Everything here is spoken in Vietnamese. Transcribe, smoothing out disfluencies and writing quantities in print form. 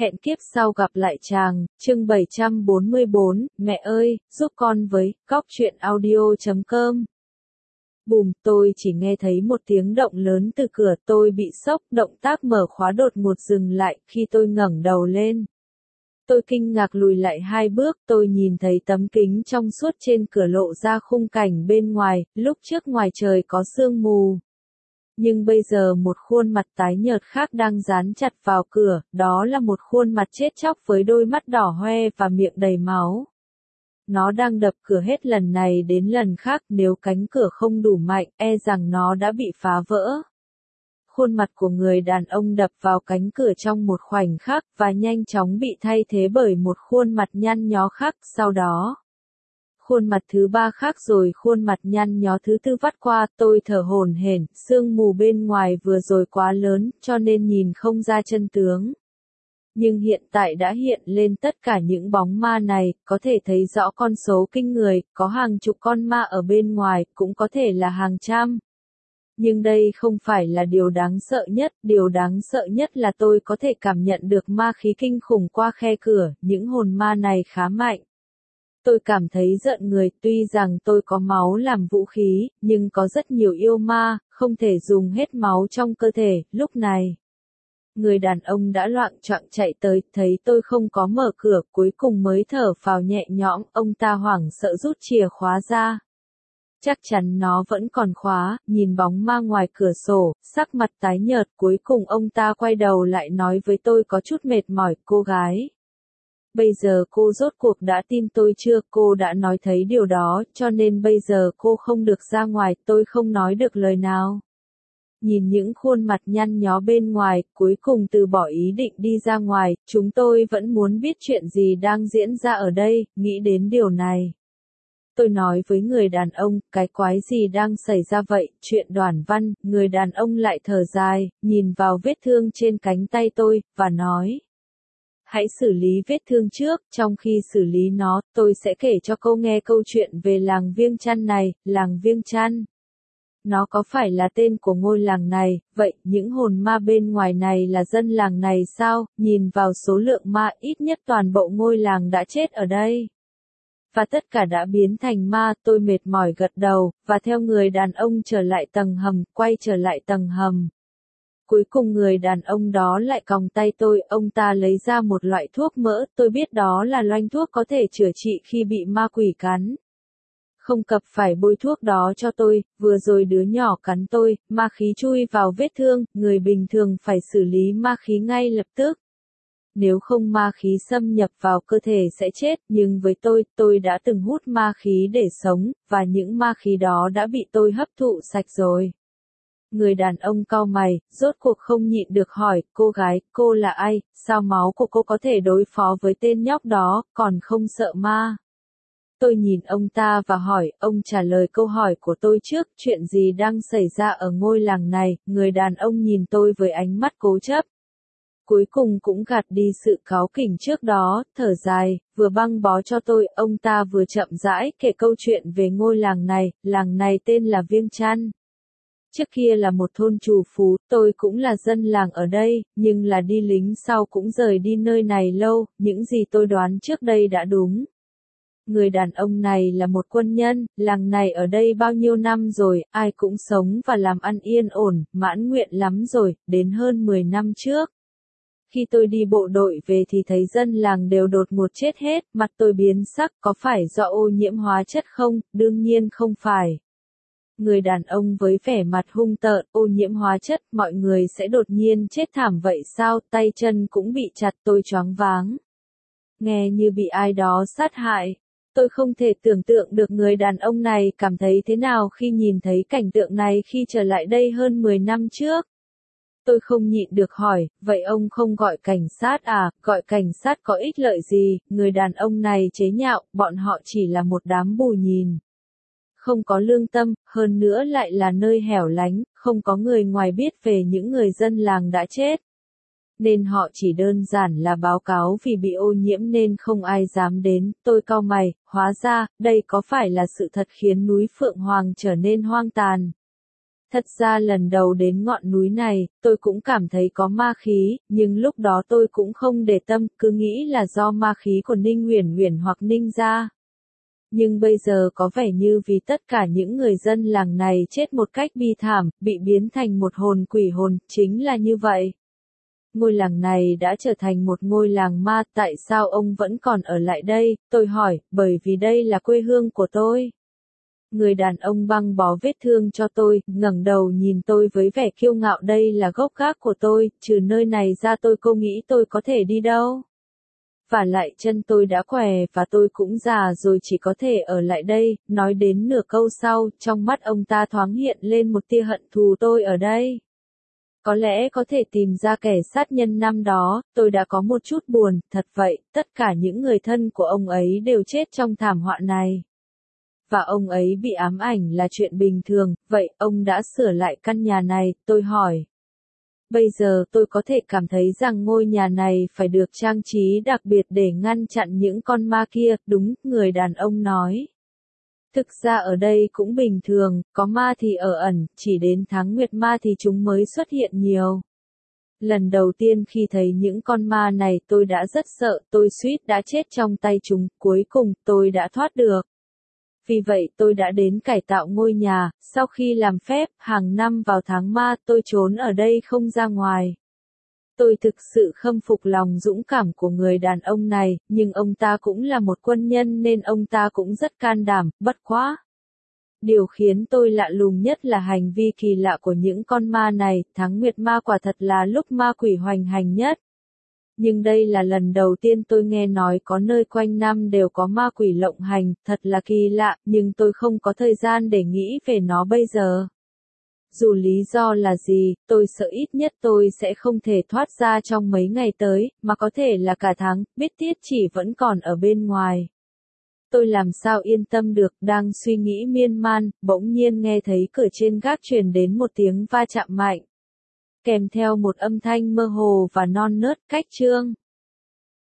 Hẹn kiếp sau gặp lại chàng, chương 744, mẹ ơi, giúp con với, góc truyện audio.com. Bùm, tôi chỉ nghe thấy một tiếng động lớn từ cửa, tôi bị sốc, động tác mở khóa đột ngột dừng lại, khi tôi ngẩng đầu lên. Tôi kinh ngạc lùi lại 2 bước, tôi nhìn thấy tấm kính trong suốt trên cửa lộ ra khung cảnh bên ngoài, lúc trước ngoài trời có sương mù. Nhưng bây giờ một khuôn mặt tái nhợt khác đang dán chặt vào cửa, đó là một khuôn mặt chết chóc với đôi mắt đỏ hoe và miệng đầy máu. Nó đang đập cửa hết lần này đến lần khác, nếu cánh cửa không đủ mạnh, e rằng nó đã bị phá vỡ. Khuôn mặt của người đàn ông đập vào cánh cửa trong một khoảnh khắc và nhanh chóng bị thay thế bởi một khuôn mặt nhăn nhó khác, sau đó. Khuôn mặt thứ 3 khác rồi khuôn mặt nhăn nhó thứ 4 vắt qua, tôi thở hổn hển, sương mù bên ngoài vừa rồi quá lớn, cho nên nhìn không ra chân tướng. Nhưng hiện tại đã hiện lên tất cả những bóng ma này, có thể thấy rõ con số kinh người, có hàng chục con ma ở bên ngoài, cũng có thể là hàng trăm. Nhưng đây không phải là điều đáng sợ nhất, điều đáng sợ nhất là tôi có thể cảm nhận được ma khí kinh khủng qua khe cửa, những hồn ma này khá mạnh. Tôi cảm thấy giận người, tuy rằng tôi có máu làm vũ khí, nhưng có rất nhiều yêu ma, không thể dùng hết máu trong cơ thể, lúc này. Người đàn ông đã loạng choạng chạy tới, thấy tôi không có mở cửa, cuối cùng mới thở phào nhẹ nhõm, ông ta hoảng sợ rút chìa khóa ra. Chắc chắn nó vẫn còn khóa, nhìn bóng ma ngoài cửa sổ, sắc mặt tái nhợt, cuối cùng ông ta quay đầu lại nói với tôi có chút mệt mỏi, cô gái. Bây giờ cô rốt cuộc đã tin tôi chưa, cô đã nói thấy điều đó, cho nên bây giờ cô không được ra ngoài, tôi không nói được lời nào. Nhìn những khuôn mặt nhăn nhó bên ngoài, cuối cùng từ bỏ ý định đi ra ngoài, chúng tôi vẫn muốn biết chuyện gì đang diễn ra ở đây, nghĩ đến điều này. Tôi nói với người đàn ông, cái quái gì đang xảy ra vậy, chuyện Đoàn Văn, người đàn ông lại thở dài, nhìn vào vết thương trên cánh tay tôi, và nói. Hãy xử lý vết thương trước, trong khi xử lý nó, tôi sẽ kể cho cô nghe câu chuyện về làng Viêng Chăn này, làng Viêng Chăn. Nó có phải là tên của ngôi làng này, vậy những hồn ma bên ngoài này là dân làng này sao, nhìn vào số lượng ma ít nhất toàn bộ ngôi làng đã chết ở đây. Và tất cả đã biến thành ma, tôi mệt mỏi gật đầu, và theo người đàn ông trở lại tầng hầm, quay trở lại tầng hầm. Cuối cùng người đàn ông đó lại còng tay tôi, ông ta lấy ra một loại thuốc mỡ, tôi biết đó là loanh thuốc có thể chữa trị khi bị ma quỷ cắn. Không cập phải bôi thuốc đó cho tôi, vừa rồi đứa nhỏ cắn tôi, ma khí chui vào vết thương, người bình thường phải xử lý ma khí ngay lập tức. Nếu không ma khí xâm nhập vào cơ thể sẽ chết, nhưng với tôi đã từng hút ma khí để sống, và những ma khí đó đã bị tôi hấp thụ sạch rồi. Người đàn ông cau mày, rốt cuộc không nhịn được hỏi, cô gái, cô là ai, sao máu của cô có thể đối phó với tên nhóc đó, còn không sợ ma? Tôi nhìn ông ta và hỏi, ông trả lời câu hỏi của tôi trước, chuyện gì đang xảy ra ở ngôi làng này, người đàn ông nhìn tôi với ánh mắt cố chấp. Cuối cùng cũng gạt đi sự cáu kỉnh trước đó, thở dài, vừa băng bó cho tôi, ông ta vừa chậm rãi kể câu chuyện về ngôi làng này tên là Viêng Chăn. Trước kia là một thôn trù phú, tôi cũng là dân làng ở đây, nhưng là đi lính sau cũng rời đi nơi này lâu, những gì tôi đoán trước đây đã đúng. Người đàn ông này là một quân nhân, làng này ở đây bao nhiêu năm rồi, ai cũng sống và làm ăn yên ổn, mãn nguyện lắm rồi, đến hơn 10 năm trước. Khi tôi đi bộ đội về thì thấy dân làng đều đột ngột chết hết, mặt tôi biến sắc, có phải do ô nhiễm hóa chất không? Đương nhiên không phải. Người đàn ông với vẻ mặt hung tợn, ô nhiễm hóa chất, mọi người sẽ đột nhiên chết thảm vậy sao, tay chân cũng bị chặt, tôi choáng váng. Nghe như bị ai đó sát hại. Tôi không thể tưởng tượng được người đàn ông này cảm thấy thế nào khi nhìn thấy cảnh tượng này khi trở lại đây hơn 10 năm trước. Tôi không nhịn được hỏi, vậy ông không gọi cảnh sát à, gọi cảnh sát có ích lợi gì, người đàn ông này chế nhạo, bọn họ chỉ là một đám bù nhìn. Không có lương tâm, hơn nữa lại là nơi hẻo lánh, không có người ngoài biết về những người dân làng đã chết. Nên họ chỉ đơn giản là báo cáo vì bị ô nhiễm nên không ai dám đến, tôi cau mày, hóa ra, đây có phải là sự thật khiến núi Phượng Hoàng trở nên hoang tàn. Thật ra lần đầu đến ngọn núi này, tôi cũng cảm thấy có ma khí, nhưng lúc đó tôi cũng không để tâm, cứ nghĩ là do ma khí của Ninh Uyển Uyển hoặc Ninh gia. Nhưng bây giờ có vẻ như vì tất cả những người dân làng này chết một cách bi thảm, bị biến thành một hồn quỷ hồn, chính là như vậy. Ngôi làng này đã trở thành một ngôi làng ma, tại sao ông vẫn còn ở lại đây? Tôi hỏi, bởi vì đây là quê hương của tôi. Người đàn ông băng bó vết thương cho tôi, ngẩng đầu nhìn tôi với vẻ kiêu ngạo, đây là gốc gác của tôi, trừ nơi này ra tôi không nghĩ tôi có thể đi đâu. Và lại chân tôi đã khỏe và tôi cũng già rồi, chỉ có thể ở lại đây. Nói đến nửa câu sau, trong mắt ông ta thoáng hiện lên một tia hận thù tôi ở đây. Có lẽ có thể tìm ra kẻ sát nhân năm đó, tôi đã có một chút buồn, thật vậy, tất cả những người thân của ông ấy đều chết trong thảm họa này. Và ông ấy bị ám ảnh là chuyện bình thường, vậy ông đã sửa lại căn nhà này, tôi hỏi. Bây giờ tôi có thể cảm thấy rằng ngôi nhà này phải được trang trí đặc biệt để ngăn chặn những con ma kia, đúng, người đàn ông nói. Thực ra ở đây cũng bình thường, có ma thì ở ẩn, chỉ đến tháng nguyệt ma thì chúng mới xuất hiện nhiều. Lần đầu tiên khi thấy những con ma này tôi đã rất sợ, tôi suýt đã chết trong tay chúng, cuối cùng tôi đã thoát được. Vì vậy tôi đã đến cải tạo ngôi nhà, sau khi làm phép, hàng năm vào tháng ma tôi trốn ở đây không ra ngoài. Tôi thực sự khâm phục lòng dũng cảm của người đàn ông này, nhưng ông ta cũng là một quân nhân nên ông ta cũng rất can đảm, bất quá. Điều khiến tôi lạ lùng nhất là hành vi kỳ lạ của những con ma này, tháng nguyệt ma quả thật là lúc ma quỷ hoành hành nhất. Nhưng đây là lần đầu tiên tôi nghe nói có nơi quanh năm đều có ma quỷ lộng hành, thật là kỳ lạ, nhưng tôi không có thời gian để nghĩ về nó bây giờ. Dù lý do là gì, tôi sợ ít nhất tôi sẽ không thể thoát ra trong mấy ngày tới, mà có thể là cả tháng, biết Tiết Chỉ vẫn còn ở bên ngoài. Tôi làm sao yên tâm được, đang suy nghĩ miên man, bỗng nhiên nghe thấy cửa trên gác truyền đến một tiếng va chạm mạnh. Kèm theo một âm thanh mơ hồ và non nớt, Cách Trương.